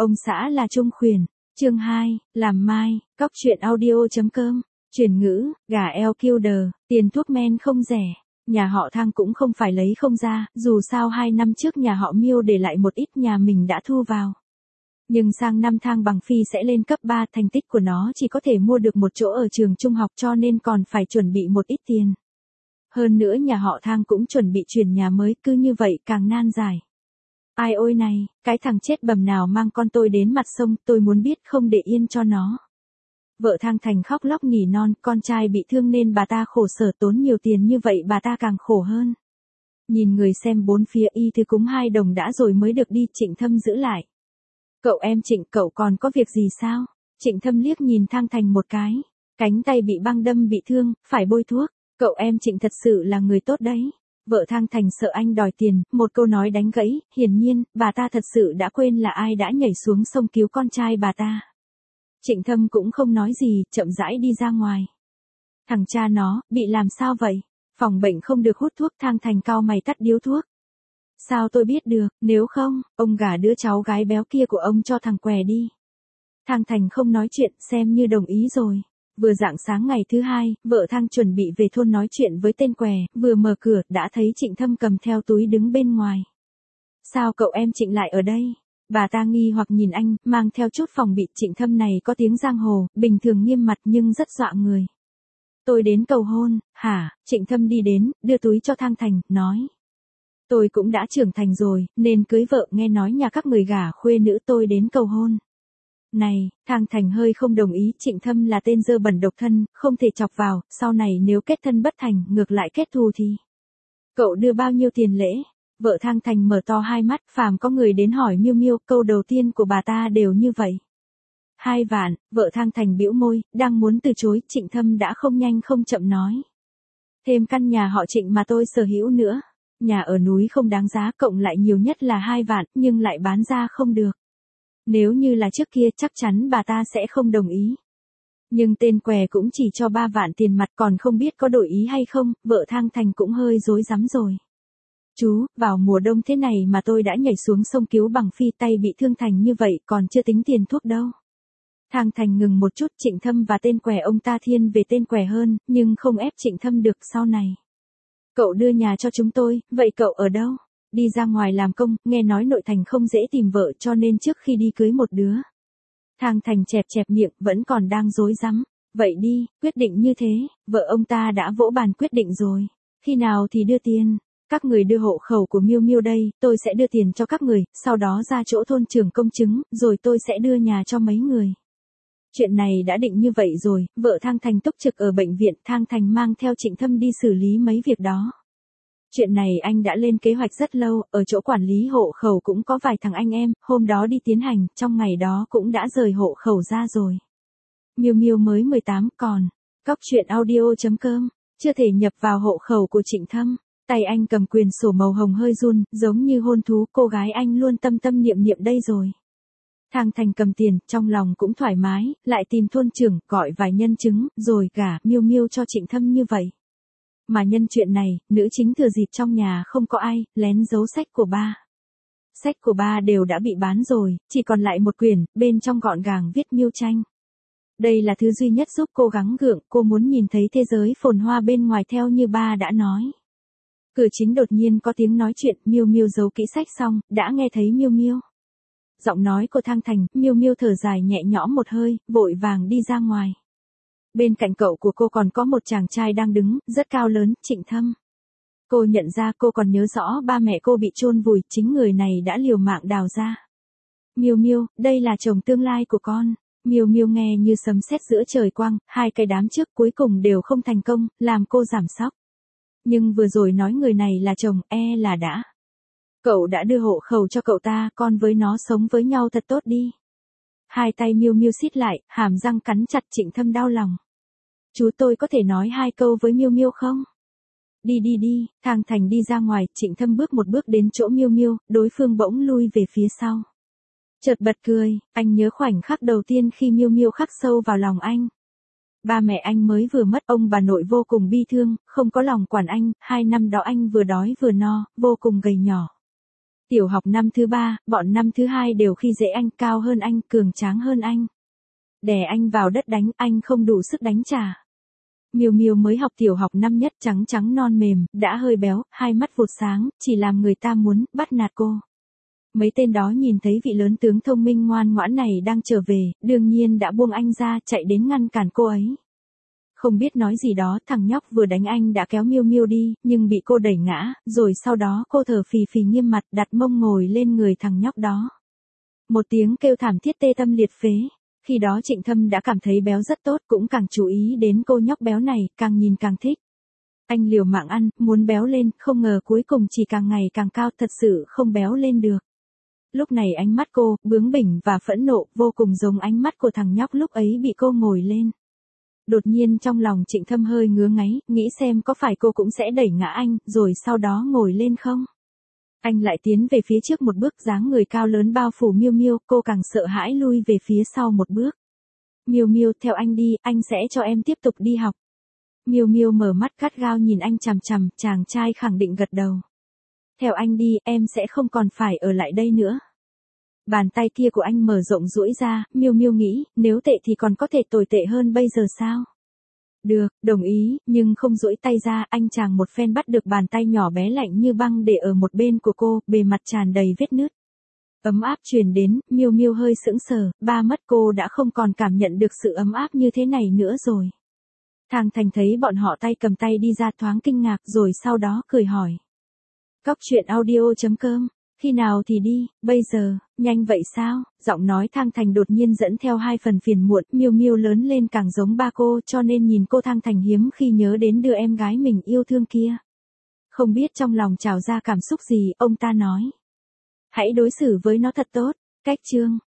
Ông xã là Trung Khuyển. Chương 2, làm mai, cóc truyện audio.com, chuyển ngữ, gà eo kiêu đờ, tiền thuốc men không rẻ. Nhà họ Thang cũng không phải lấy không ra, dù sao 2 năm trước nhà họ Miêu để lại một ít, nhà mình đã thu vào. Nhưng sang năm Thang Bằng Phi sẽ lên cấp 3, thành tích của nó chỉ có thể mua được một chỗ ở trường trung học, cho nên còn phải chuẩn bị một ít tiền. Hơn nữa nhà họ Thang cũng chuẩn bị chuyển nhà mới, cứ như vậy càng nan giải. Ai ôi này, cái thằng chết bầm nào mang con tôi đến mặt sông, tôi muốn biết không để yên cho nó. Vợ Thang Thành khóc lóc nỉ non, con trai bị thương nên bà ta khổ sở, tốn nhiều tiền như vậy bà ta càng khổ hơn. Nhìn người xem bốn phía, y thư cúng 2 đồng đã rồi mới được đi. Trịnh Thâm giữ lại. Cậu em Trịnh, cậu còn có việc gì sao? Trịnh Thâm liếc nhìn Thang Thành một cái. Cánh tay bị băng đâm bị thương, phải bôi thuốc. Cậu em Trịnh thật sự là người tốt đấy. Vợ Thang Thành sợ anh đòi tiền, một câu nói đánh gãy. Hiển nhiên, bà ta thật sự đã quên là ai đã nhảy xuống sông cứu con trai bà ta. Trịnh Thâm cũng không nói gì, chậm rãi đi ra ngoài. Thằng cha nó, bị làm sao vậy? Phòng bệnh không được hút thuốc. Thang Thành cau mày tắt điếu thuốc. Sao tôi biết được, nếu không, ông gả đứa cháu gái béo kia của ông cho thằng què đi. Thang Thành không nói chuyện, xem như đồng ý rồi. Vừa rạng sáng ngày thứ 2, vợ Thang chuẩn bị về thôn nói chuyện với tên què, vừa mở cửa, đã thấy Trịnh Thâm cầm theo túi đứng bên ngoài. Sao cậu em Trịnh lại ở đây? Bà ta nghi hoặc nhìn anh, mang theo chút phòng bị. Trịnh Thâm này có tiếng giang hồ, bình thường nghiêm mặt nhưng rất dọa người. Tôi đến cầu hôn. Hả? Trịnh Thâm đi đến, đưa túi cho Thang Thành, nói. Tôi cũng đã trưởng thành rồi, nên cưới vợ, nghe nói nhà các người gả khuê nữ, tôi đến cầu hôn. Này, Thang Thành hơi không đồng ý. Trịnh Thâm là tên dơ bẩn độc thân, không thể chọc vào, sau này nếu kết thân bất thành, ngược lại kết thù thì. Cậu đưa bao nhiêu tiền lễ? Vợ Thang Thành mở to hai mắt, phàm có người đến hỏi Miêu Miêu, câu đầu tiên của bà ta đều như vậy. 2 vạn, vợ Thang Thành bĩu môi, đang muốn từ chối, Trịnh Thâm đã không nhanh không chậm nói. Thêm căn nhà họ Trịnh mà tôi sở hữu nữa. Nhà ở núi không đáng giá, cộng lại nhiều nhất là 2 vạn, nhưng lại bán ra không được. Nếu như là trước kia chắc chắn bà ta sẽ không đồng ý. Nhưng tên què cũng chỉ cho 3 vạn tiền mặt, còn không biết có đổi ý hay không. Vợ Thang Thành cũng hơi rối rắm rồi. Chú, vào mùa đông thế này mà tôi đã nhảy xuống sông cứu Bằng Phi, tay bị thương thành như vậy, còn chưa tính tiền thuốc đâu. Thang Thành ngừng một chút. Trịnh Thâm và tên què ông ta thiên về tên què hơn, nhưng không ép Trịnh Thâm được. Sau này cậu đưa nhà cho chúng tôi, vậy cậu ở đâu? Đi ra ngoài làm công, nghe nói nội thành không dễ tìm vợ, cho nên trước khi đi cưới một đứa. Thang Thành chẹp chẹp miệng, vẫn còn đang rối rắm. Vậy đi, quyết định như thế. Vợ ông ta đã vỗ bàn quyết định rồi. Khi nào thì đưa tiền? Các người đưa hộ khẩu của Miêu Miêu đây, tôi sẽ đưa tiền cho các người, sau đó ra chỗ thôn trưởng công chứng, rồi tôi sẽ đưa nhà cho mấy người. Chuyện này đã định như vậy rồi. Vợ Thang Thành túc trực ở bệnh viện. Thang Thành mang theo Trịnh Thâm đi xử lý mấy việc đó. Chuyện này anh đã lên kế hoạch rất lâu, ở chỗ quản lý hộ khẩu cũng có vài thằng anh em, hôm đó đi tiến hành, trong ngày đó cũng đã rời hộ khẩu ra rồi. Miêu Miêu mới 18, còn cóc truyện audio.com, chưa thể nhập vào hộ khẩu của Trịnh Thâm. Tay anh cầm quyền sổ màu hồng hơi run, giống như hôn thú. Cô gái anh luôn tâm tâm niệm niệm đây rồi. Thang Thành cầm tiền, trong lòng cũng thoải mái, lại tìm thôn trưởng, gọi vài nhân chứng, rồi gả Miêu Miêu cho Trịnh Thâm như vậy. Mà nhân chuyện này, nữ chính thừa dịp trong nhà không có ai, lén giấu sách của ba. Sách của ba đều đã bị bán rồi, chỉ còn lại một quyển, bên trong gọn gàng viết Miêu tranh. Đây là thứ duy nhất giúp cô gắng gượng, cô muốn nhìn thấy thế giới phồn hoa bên ngoài theo như ba đã nói. Cửa chính đột nhiên có tiếng nói chuyện. Miêu Miêu giấu kỹ sách xong, đã nghe thấy Miêu Miêu. Giọng nói của Thang Thành. Miêu Miêu thở dài nhẹ nhõm một hơi, vội vàng đi ra ngoài. Bên cạnh cậu của cô còn có một chàng trai đang đứng, rất cao lớn, Trịnh Thâm. Cô nhận ra, cô còn nhớ rõ ba mẹ cô bị chôn vùi, chính người này đã liều mạng đào ra. Miêu Miêu, đây là chồng tương lai của con. Miêu Miêu nghe như sấm sét giữa trời quang, 2 cái đám trước cuối cùng đều không thành công, làm cô giảm sóc. Nhưng vừa rồi nói người này là chồng, là đã. Cậu đã đưa hộ khẩu cho cậu ta, con với nó sống với nhau thật tốt đi. 2 tay Miêu Miêu siết lại, hàm răng cắn chặt. Trịnh Thâm đau lòng. Chú, tôi có thể nói 2 câu với Miêu Miêu không? Đi đi đi. Thang Thành đi ra ngoài. Trịnh Thâm bước một bước đến chỗ Miêu Miêu, đối phương bỗng lui về phía sau. Chợt bật cười, anh nhớ khoảnh khắc đầu tiên khi Miêu Miêu khắc sâu vào lòng anh. Ba mẹ anh mới vừa mất, ông bà nội vô cùng bi thương, không có lòng quản anh, 2 năm đó anh vừa đói vừa no, vô cùng gầy nhỏ. Tiểu học năm thứ 3, bọn năm thứ 2 đều khi dễ anh, cao hơn anh, cường tráng hơn anh. Đè anh vào đất đánh, anh không đủ sức đánh trả. Miêu Miêu mới học tiểu học năm nhất, trắng trắng non mềm, đã hơi béo, hai mắt vụt sáng, chỉ làm người ta muốn bắt nạt cô. Mấy tên đó nhìn thấy vị lớn tướng thông minh ngoan ngoãn này đang trở về, đương nhiên đã buông anh ra, chạy đến ngăn cản cô ấy. Không biết nói gì đó, thằng nhóc vừa đánh anh đã kéo Miêu Miêu đi, nhưng bị cô đẩy ngã, rồi sau đó cô thở phì phì nghiêm mặt, đặt mông ngồi lên người thằng nhóc đó. Một tiếng kêu thảm thiết tê tâm liệt phế. Khi đó Trịnh Thâm đã cảm thấy béo rất tốt, cũng càng chú ý đến cô nhóc béo này, càng nhìn càng thích. Anh liều mạng ăn, muốn béo lên, không ngờ cuối cùng chỉ càng ngày càng cao, thật sự không béo lên được. Lúc này ánh mắt cô, bướng bỉnh và phẫn nộ, vô cùng giống ánh mắt của thằng nhóc lúc ấy bị cô ngồi lên. Đột nhiên trong lòng Trịnh Thâm hơi ngứa ngáy, nghĩ xem có phải cô cũng sẽ đẩy ngã anh, rồi sau đó ngồi lên không? Anh lại tiến về phía trước một bước, dáng người cao lớn bao phủ Miêu Miêu, cô càng sợ hãi lui về phía sau một bước. Miêu Miêu, theo anh đi, anh sẽ cho em tiếp tục đi học. Miêu Miêu mở mắt gắt gao nhìn anh chằm chằm, chàng trai khẳng định gật đầu. Theo anh đi, em sẽ không còn phải ở lại đây nữa. Bàn tay kia của anh mở rộng duỗi ra, Miêu Miêu nghĩ, nếu tệ thì còn có thể tồi tệ hơn bây giờ sao? Được, đồng ý, nhưng không duỗi tay ra, anh chàng một phen bắt được bàn tay nhỏ bé lạnh như băng để ở một bên của cô, bề mặt tràn đầy vết nứt. Ấm áp truyền đến, Miêu Miêu hơi sững sờ, ba mất cô đã không còn cảm nhận được sự ấm áp như thế này nữa rồi. Thang Thành thấy bọn họ tay cầm tay đi ra thoáng kinh ngạc rồi sau đó cười hỏi. Cóc truyện audio.com, khi nào thì đi, bây giờ, nhanh vậy sao? Giọng nói Thang Thành đột nhiên dẫn theo hai phần phiền muộn, Miêu Miêu lớn lên càng giống ba cô, cho nên nhìn cô Thang Thành hiếm khi nhớ đến đứa em gái mình yêu thương kia. Không biết trong lòng trào ra cảm xúc gì, ông ta nói. Hãy đối xử với nó thật tốt, cách chương.